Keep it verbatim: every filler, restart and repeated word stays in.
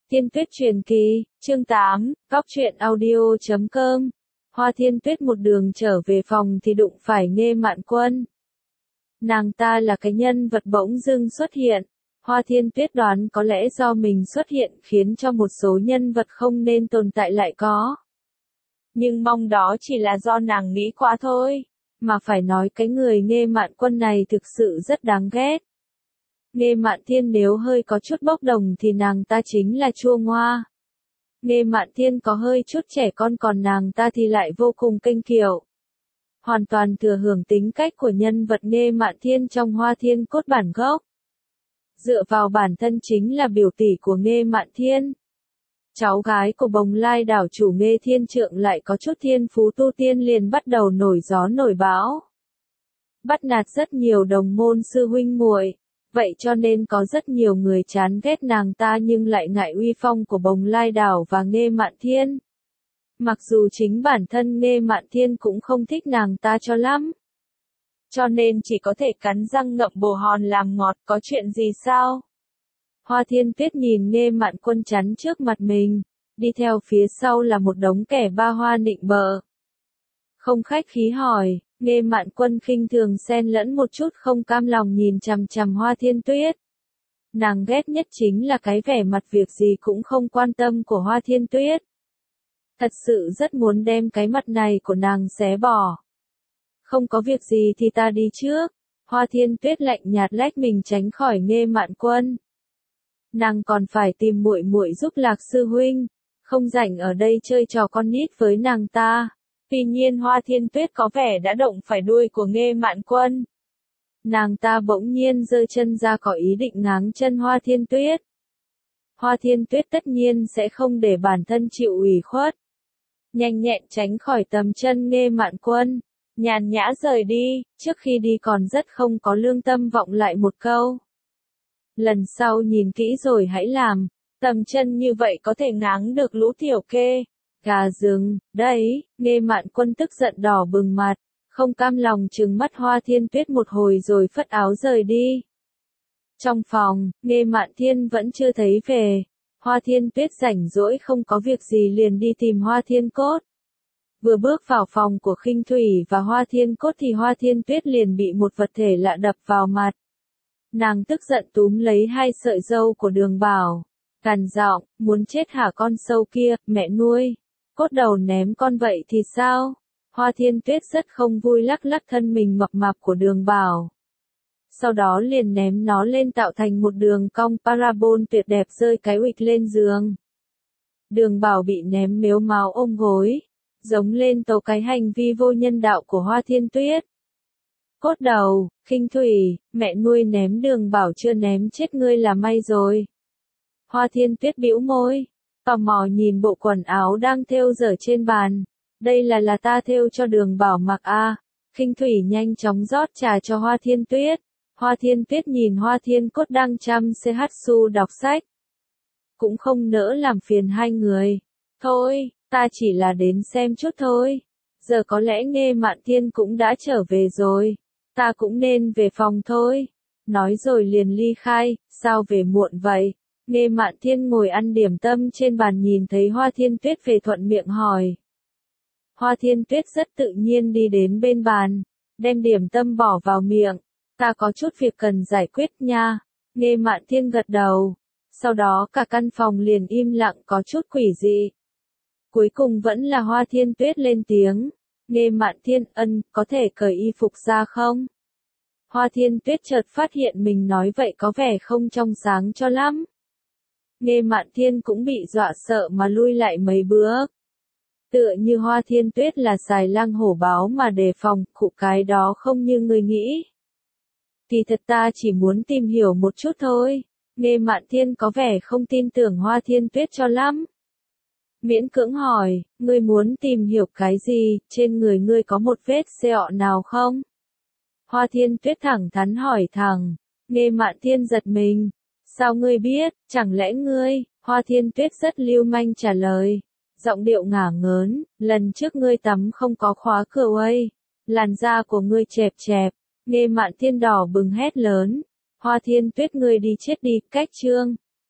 Thiên Tuyết truyền kỳ, chương tám, góc truyện audio chấm com. Hoa Thiên Tuyết một đường trở về phòng thì đụng phải Nghê Mạn Quân. Nàng ta là cái nhân vật bỗng dưng xuất hiện. Hoa Thiên Tuyết đoán có lẽ do mình xuất hiện khiến cho một số nhân vật không nên tồn tại lại có. Nhưng mong đó chỉ là do nàng nghĩ quá thôi. Mà phải nói cái người Nghê Mạn Quân này thực sự rất đáng ghét. Nghê Mạn Thiên nếu hơi có chút bốc đồng thì nàng ta chính là chua ngoa. Nghê Mạn Thiên có hơi chút trẻ con còn nàng ta thì lại vô cùng kênh kiệu. Hoàn toàn thừa hưởng tính cách của nhân vật Nghê Mạn Thiên trong Hoa Thiên Cốt bản gốc. Dựa vào bản thân chính là biểu tỷ của Nghê Mạn Thiên. Cháu gái của Bồng Lai đảo chủ Nghê Thiên Trượng lại có chút thiên phú tu tiên liền bắt đầu nổi gió nổi bão. Bắt nạt rất nhiều đồng môn sư huynh muội. Vậy cho nên có rất nhiều người chán ghét nàng ta nhưng lại ngại uy phong của Bồng Lai đảo và Nghê Mạn Thiên. Mặc dù chính bản thân Nghê Mạn Thiên cũng không thích nàng ta cho lắm. Cho nên chỉ có thể cắn răng ngậm bồ hòn làm ngọt, có chuyện gì sao? Hoa Thiên Tuyết nhìn Nghê Mạn Quân chắn trước mặt mình, đi theo phía sau là một đống kẻ ba hoa nịnh bợ. Không khách khí hỏi. Nghê Mạn Quân khinh thường xen lẫn một chút không cam lòng nhìn chằm chằm Hoa Thiên Tuyết. Nàng ghét nhất chính là cái vẻ mặt việc gì cũng không quan tâm của Hoa Thiên Tuyết. Thật sự rất muốn đem cái mặt này của nàng xé bỏ. Không có việc gì thì ta đi trước. Hoa Thiên Tuyết lạnh nhạt lách mình tránh khỏi Nghê Mạn Quân. Nàng còn phải tìm muội muội giúp Lạc sư huynh, không rảnh ở đây chơi trò con nít với nàng ta. Tuy nhiên Hoa Thiên Tuyết có vẻ đã động phải đuôi của Nghê Mạn Quân. Nàng ta bỗng nhiên giơ chân ra có ý định ngáng chân Hoa Thiên Tuyết. Hoa Thiên Tuyết tất nhiên sẽ không để bản thân chịu ủy khuất. Nhanh nhẹn tránh khỏi tầm chân Nghê Mạn Quân, nhàn nhã rời đi, trước khi đi còn rất không có lương tâm vọng lại một câu. Lần sau nhìn kỹ rồi hãy làm, tầm chân như vậy có thể ngáng được lũ tiểu kê. Gà rừng, đấy, Nghê Mạn Quân tức giận đỏ bừng mặt, không cam lòng trừng mắt Hoa Thiên Tuyết một hồi rồi phất áo rời đi. Trong phòng, Nghê Mạn Thiên vẫn chưa thấy về. Hoa Thiên Tuyết rảnh rỗi không có việc gì liền đi tìm Hoa Thiên Cốt. Vừa bước vào phòng của Khinh Thủy và Hoa Thiên Cốt thì Hoa Thiên Tuyết liền bị một vật thể lạ đập vào mặt. Nàng tức giận túm lấy hai sợi râu của Đường Bảo, gằn giọng, muốn chết hả con sâu kia, mẹ nuôi. Cốt đầu ném con vậy thì sao? Hoa Thiên Tuyết rất không vui lắc lắc thân mình mập mạp của Đường Bảo. Sau đó liền ném nó lên tạo thành một đường cong parabol tuyệt đẹp rơi cái uịch lên giường. Đường Bảo bị ném mếu máo ôm gối, giống lên tấu cái hành vi vô nhân đạo của Hoa Thiên Tuyết. Cốt đầu, Khinh Thủy, mẹ nuôi ném Đường Bảo chưa ném chết ngươi là may rồi. Hoa Thiên Tuyết bĩu môi. Tò mò nhìn bộ quần áo đang thêu dở trên bàn. Đây là là ta thêu cho Đường Bảo mặc à. Khinh Thủy nhanh chóng rót trà cho Hoa Thiên Tuyết. Hoa Thiên Tuyết nhìn Hoa Thiên Cốt đang chăm Sehatsu đọc sách. Cũng không nỡ làm phiền hai người. Thôi, ta chỉ là đến xem chút thôi. Giờ có lẽ Nghê Mạn Thiên cũng đã trở về rồi. Ta cũng nên về phòng thôi. Nói rồi liền ly khai, sao về muộn vậy? Nghê Mạn Thiên ngồi ăn điểm tâm trên bàn nhìn thấy Hoa Thiên Tuyết về thuận miệng hỏi. Hoa Thiên Tuyết rất tự nhiên đi đến bên bàn, đem điểm tâm bỏ vào miệng. Ta có chút việc cần giải quyết nha. Nghê Mạn Thiên gật đầu. Sau đó cả căn phòng liền im lặng có chút quỷ dị. Cuối cùng vẫn là Hoa Thiên Tuyết lên tiếng. Nghê Mạn Thiên ân, có thể cởi y phục ra không? Hoa Thiên Tuyết chợt phát hiện mình nói vậy có vẻ không trong sáng cho lắm. Nghê Mạn Thiên cũng bị dọa sợ mà lui lại mấy bước. Tựa như Hoa Thiên Tuyết là xài lang hổ báo mà đề phòng, khụ cái đó không như người nghĩ. Thì thật ta chỉ muốn tìm hiểu một chút thôi. Nghê Mạn Thiên có vẻ không tin tưởng Hoa Thiên Tuyết cho lắm. Miễn cưỡng hỏi, ngươi muốn tìm hiểu cái gì, trên người ngươi có một vết sẹo nào không? Hoa Thiên Tuyết thẳng thắn hỏi thẳng. Nghê Mạn Thiên giật mình. Sao ngươi biết, chẳng lẽ ngươi? Hoa Thiên Tuyết rất lưu manh trả lời. Giọng điệu ngả ngớn, lần trước ngươi tắm không có khóa cửa uây. Làn da của ngươi chẹp chẹp. Nghê Mạn Thiên đỏ bừng hét lớn. Hoa Thiên Tuyết ngươi đi chết đi, cách chương.